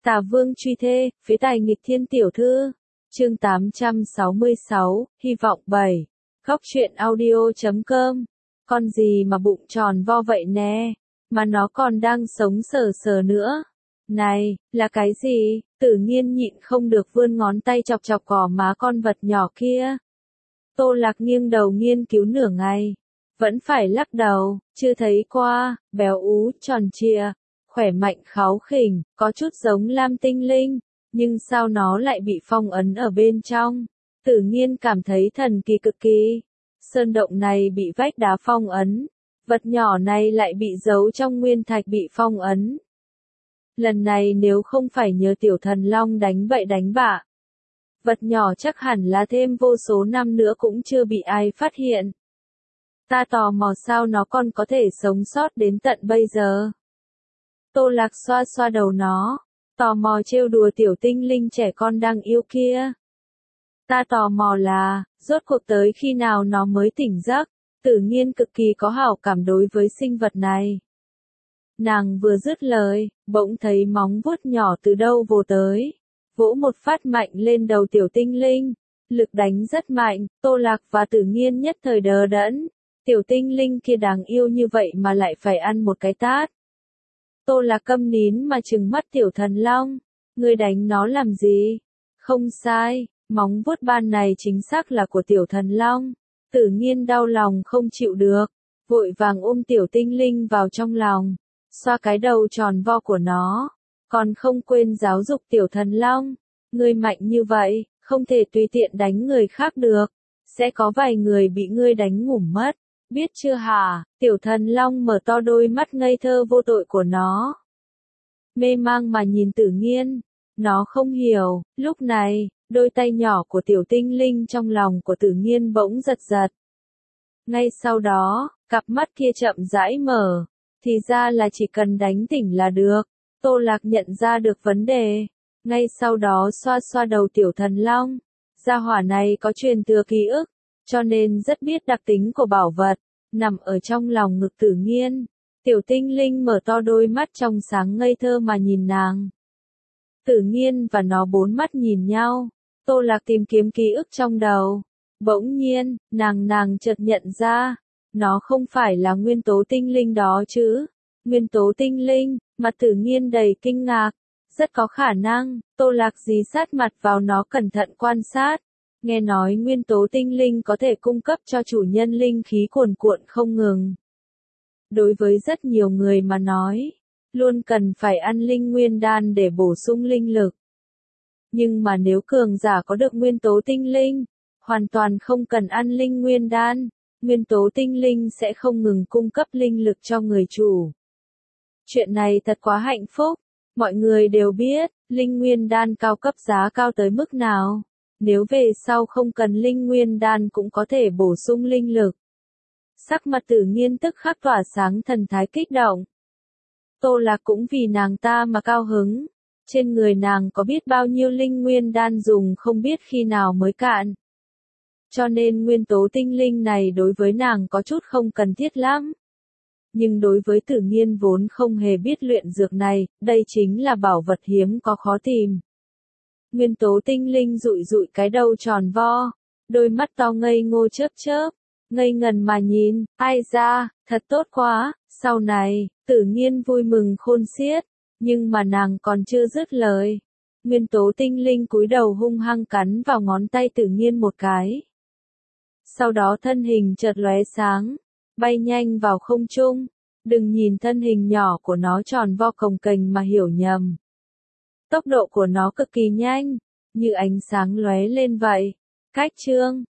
Tà Vương truy thê, phế tài nghịch thiên tiểu thư. Chương 866, hy vọng 7. Góc truyện audio.com. Con gì mà bụng tròn vo vậy nè, mà nó còn đang sống sờ sờ nữa. Này, là cái gì? Tử Nghiên nhịn không được vươn ngón tay chọc chọc gò má con vật nhỏ kia. Tô Lạc nghiêng đầu nghiên cứu nửa ngày, vẫn phải lắc đầu, chưa thấy qua, béo ú, tròn trịa, khỏe mạnh kháu khỉnh, có chút giống Lam Tinh Linh, nhưng sao nó lại bị phong ấn ở bên trong? Tử Nghiên cảm thấy thần kỳ cực kỳ. Sơn động này bị vách đá phong ấn, vật nhỏ này lại bị giấu trong nguyên thạch bị phong ấn. Lần này nếu không phải nhờ tiểu thần long đánh bậy đánh bạ, vật nhỏ chắc hẳn là thêm vô số năm nữa cũng chưa bị ai phát hiện. Ta tò mò sao nó còn có thể sống sót đến tận bây giờ. Tô Lạc xoa xoa đầu nó, tò mò trêu đùa tiểu tinh linh trẻ con đang yêu kia. Ta tò mò là, rốt cuộc tới khi nào nó mới tỉnh giấc. Tử Nghiên cực kỳ có hảo cảm đối với sinh vật này. Nàng vừa dứt lời, bỗng thấy móng vuốt nhỏ từ đâu vồ tới, vỗ một phát mạnh lên đầu tiểu tinh linh. Lực đánh rất mạnh, Tô Lạc và Tử Nghiên nhất thời đờ đẫn. Tiểu tinh linh kia đáng yêu như vậy mà lại phải ăn một cái tát. Tô Lạc câm nín mà trừng mắt tiểu thần long. Ngươi đánh nó làm gì? Không sai, móng vuốt ban này chính xác là của tiểu thần long. Tử Nghiên đau lòng không chịu được, vội vàng ôm tiểu tinh linh vào trong lòng, xoa cái đầu tròn vo của nó, còn không quên giáo dục tiểu thần long. Ngươi mạnh như vậy, không thể tùy tiện đánh người khác được, sẽ có vài người bị ngươi đánh ngủm mất, biết chưa hả? Tiểu thần long mở to đôi mắt ngây thơ vô tội của nó, mê mang mà nhìn Tử Nghiên. Nó không hiểu, lúc này, đôi tay nhỏ của tiểu tinh linh trong lòng của Tử Nghiên bỗng giật giật. Ngay sau đó, cặp mắt kia chậm rãi mở, thì ra là chỉ cần đánh tỉnh là được. Tô Lạc nhận ra được vấn đề, ngay sau đó xoa xoa đầu tiểu thần long. Gia hỏa này có truyền thừa ký ức, cho nên rất biết đặc tính của bảo vật, nằm ở trong lòng ngực Tử Nghiên. Tiểu tinh linh mở to đôi mắt trong sáng ngây thơ mà nhìn nàng. Tử Nghiên và nó bốn mắt nhìn nhau. Tô Lạc tìm kiếm ký ức trong đầu. Bỗng nhiên, nàng chợt nhận ra, nó không phải là nguyên tố tinh linh đó chứ. Nguyên tố tinh linh, mặt Tử Nghiên đầy kinh ngạc. Rất có khả năng. Tô Lạc dí sát mặt vào nó cẩn thận quan sát. Nghe nói nguyên tố tinh linh có thể cung cấp cho chủ nhân linh khí cuồn cuộn không ngừng. Đối với rất nhiều người mà nói, luôn cần phải ăn linh nguyên đan để bổ sung linh lực. Nhưng mà nếu cường giả có được nguyên tố tinh linh, hoàn toàn không cần ăn linh nguyên đan, nguyên tố tinh linh sẽ không ngừng cung cấp linh lực cho người chủ. Chuyện này thật quá hạnh phúc, mọi người đều biết, linh nguyên đan cao cấp giá cao tới mức nào, nếu về sau không cần linh nguyên đan cũng có thể bổ sung linh lực. Sắc mặt Tử Nghiên tức khắc tỏa sáng thần thái kích động. Tô Lạc cũng vì nàng ta mà cao hứng. Trên người nàng có biết bao nhiêu linh nguyên đan dùng không biết khi nào mới cạn. Cho nên nguyên tố tinh linh này đối với nàng có chút không cần thiết lắm. Nhưng đối với Tử Nghiên vốn không hề biết luyện dược này, đây chính là bảo vật hiếm có khó tìm. Nguyên tố tinh linh dụi dụi cái đầu tròn vo, đôi mắt to ngây ngô chớp chớp, ngây ngần mà nhìn. Ai da, thật tốt quá. Sau này, Tử Nghiên vui mừng khôn xiết. Nhưng mà nàng còn chưa dứt lời, nguyên tố tinh linh cúi đầu hung hăng cắn vào ngón tay Tử Nghiên một cái. Sau đó thân hình chợt lóe sáng, bay nhanh vào không trung. Đừng nhìn thân hình nhỏ của nó tròn vo cồng kềnh mà hiểu nhầm. Tốc độ của nó cực kỳ nhanh, như ánh sáng lóe lên vậy. Cách chương